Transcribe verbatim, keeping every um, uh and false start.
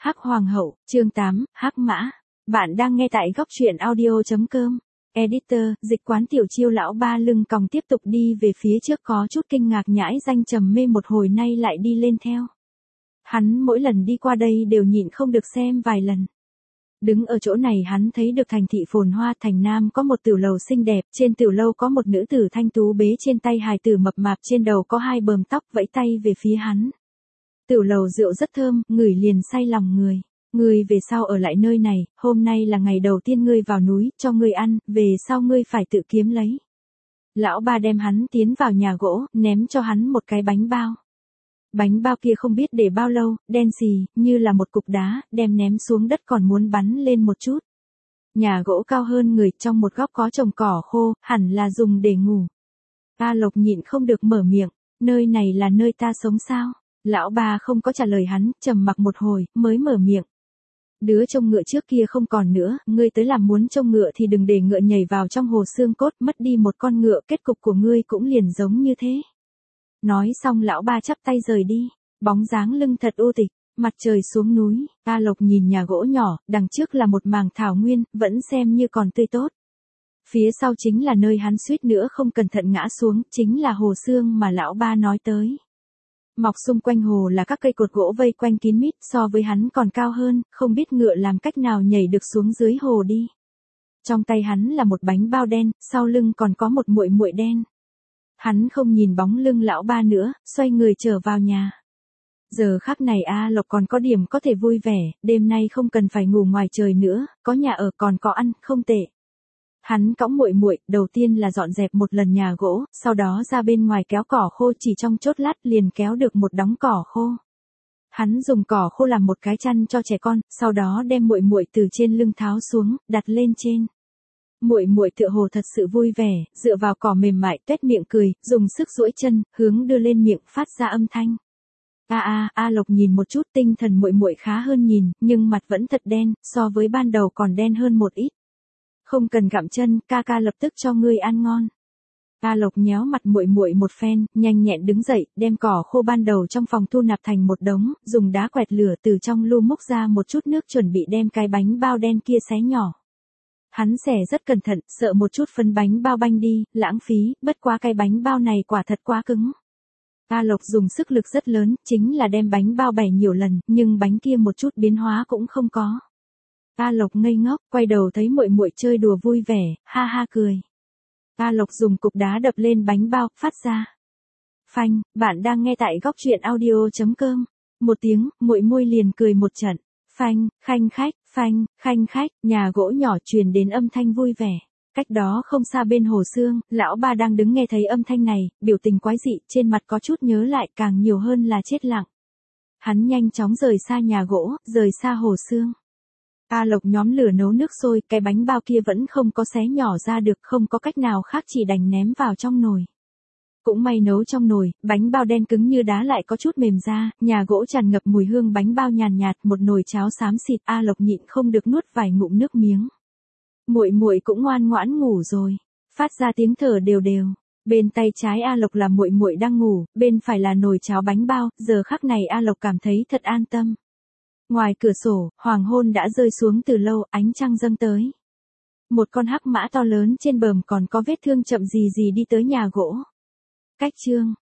Hắc Hoàng hậu, chương tám, Hắc Mã. Bạn đang nghe tại góc truyện audio chấm com. Editor, dịch quán Tiểu Chiêu lão ba lưng còng tiếp tục đi về phía trước, có chút kinh ngạc nhãi danh trầm mê một hồi nay lại đi lên theo. Hắn mỗi lần đi qua đây đều nhịn không được xem vài lần. Đứng ở chỗ này hắn thấy được thành thị phồn hoa, thành nam có một tiểu lầu xinh đẹp, trên tiểu lâu có một nữ tử thanh tú bế trên tay hài tử mập mạp, trên đầu có hai bờm tóc vẫy tay về phía hắn. Tiểu lầu rượu rất thơm, ngửi liền say lòng người. Ngươi về sau ở lại nơi này, hôm nay là ngày đầu tiên ngươi vào núi, cho ngươi ăn, về sau ngươi phải tự kiếm lấy. Lão ba đem hắn tiến vào nhà gỗ, ném cho hắn một cái bánh bao. Bánh bao kia không biết để bao lâu, đen xì, như là một cục đá, đem ném xuống đất còn muốn bắn lên một chút. Nhà gỗ cao hơn người, trong một góc có trồng cỏ khô, hẳn là dùng để ngủ. A Lộc nhịn không được mở miệng, nơi này là nơi ta sống sao? Lão ba không có trả lời hắn, trầm mặc một hồi, mới mở miệng. Đứa trông ngựa trước kia không còn nữa, ngươi tới làm muốn trông ngựa thì đừng để ngựa nhảy vào trong hồ xương cốt, mất đi một con ngựa, kết cục của ngươi cũng liền giống như thế. Nói xong lão ba chắp tay rời đi, bóng dáng lưng thật u tịch, mặt trời xuống núi, A Lộc nhìn nhà gỗ nhỏ, đằng trước là một mảng thảo nguyên, vẫn xem như còn tươi tốt. Phía sau chính là nơi hắn suýt nữa không cẩn thận ngã xuống, chính là hồ xương mà lão ba nói tới. Mọc xung quanh hồ là các cây cột gỗ vây quanh kín mít, so với hắn còn cao hơn, không biết ngựa làm cách nào nhảy được xuống dưới hồ đi. Trong tay hắn là một bánh bao đen, sau lưng còn có một muội muội đen. Hắn không nhìn bóng lưng lão ba nữa, xoay người trở vào nhà. Giờ khắc này A Lộc còn có điểm có thể vui vẻ, đêm nay không cần phải ngủ ngoài trời nữa, có nhà ở còn có ăn, không tệ. Hắn cõng muội muội, đầu tiên là dọn dẹp một lần nhà gỗ, sau đó ra bên ngoài kéo cỏ khô, chỉ trong chốc lát liền kéo được một đống cỏ khô. Hắn dùng cỏ khô làm một cái chăn cho trẻ con, sau đó đem muội muội từ trên lưng tháo xuống, đặt lên trên. Muội muội tựa hồ thật sự vui vẻ, dựa vào cỏ mềm mại, tuét miệng cười, dùng sức duỗi chân, hướng đưa lên miệng, phát ra âm thanh. A a, A Lộc nhìn một chút, tinh thần muội muội khá hơn nhìn, nhưng mặt vẫn thật đen, so với ban đầu còn đen hơn một ít. Không cần gặm chân, ca ca lập tức cho ngươi ăn ngon. A Lộc nhéo mặt muội muội một phen, nhanh nhẹn đứng dậy, đem cỏ khô ban đầu trong phòng thu nạp thành một đống, dùng đá quẹt lửa từ trong lu múc ra một chút nước, chuẩn bị đem cái bánh bao đen kia xé nhỏ. Hắn xẻ rất cẩn thận, sợ một chút phân bánh bao banh đi, lãng phí, bất quá cái bánh bao này quả thật quá cứng. A Lộc dùng sức lực rất lớn, chính là đem bánh bao bẻ nhiều lần, nhưng bánh kia một chút biến hóa cũng không có. A Lộc ngây ngốc, quay đầu thấy muội muội chơi đùa vui vẻ, ha ha cười. A Lộc dùng cục đá đập lên bánh bao, phát ra. Phanh, bạn đang nghe tại góc truyện audio chấm com. Một tiếng, muội muội liền cười một trận. Phanh, khanh khách, phanh, khanh khách, nhà gỗ nhỏ truyền đến âm thanh vui vẻ. Cách đó không xa bên hồ xương, lão ba đang đứng nghe thấy âm thanh này, biểu tình quái dị, trên mặt có chút nhớ lại, càng nhiều hơn là chết lặng. Hắn nhanh chóng rời xa nhà gỗ, rời xa hồ xương. A Lộc nhóm lửa nấu nước sôi, cái bánh bao kia vẫn không có xé nhỏ ra được, không có cách nào khác chỉ đành ném vào trong nồi. Cũng may nấu trong nồi, bánh bao đen cứng như đá lại có chút mềm ra, nhà gỗ tràn ngập mùi hương bánh bao nhàn nhạt, một nồi cháo xám xịt, A Lộc nhịn không được nuốt vài ngụm nước miếng. Muội muội cũng ngoan ngoãn ngủ rồi, phát ra tiếng thở đều đều. Bên tay trái A Lộc là muội muội đang ngủ, bên phải là nồi cháo bánh bao, giờ khắc này A Lộc cảm thấy thật an tâm. Ngoài cửa sổ, hoàng hôn đã rơi xuống từ lâu, ánh trăng dâng tới. Một con hắc mã to lớn trên bờm còn có vết thương chậm gì gì đi tới nhà gỗ. Cách chương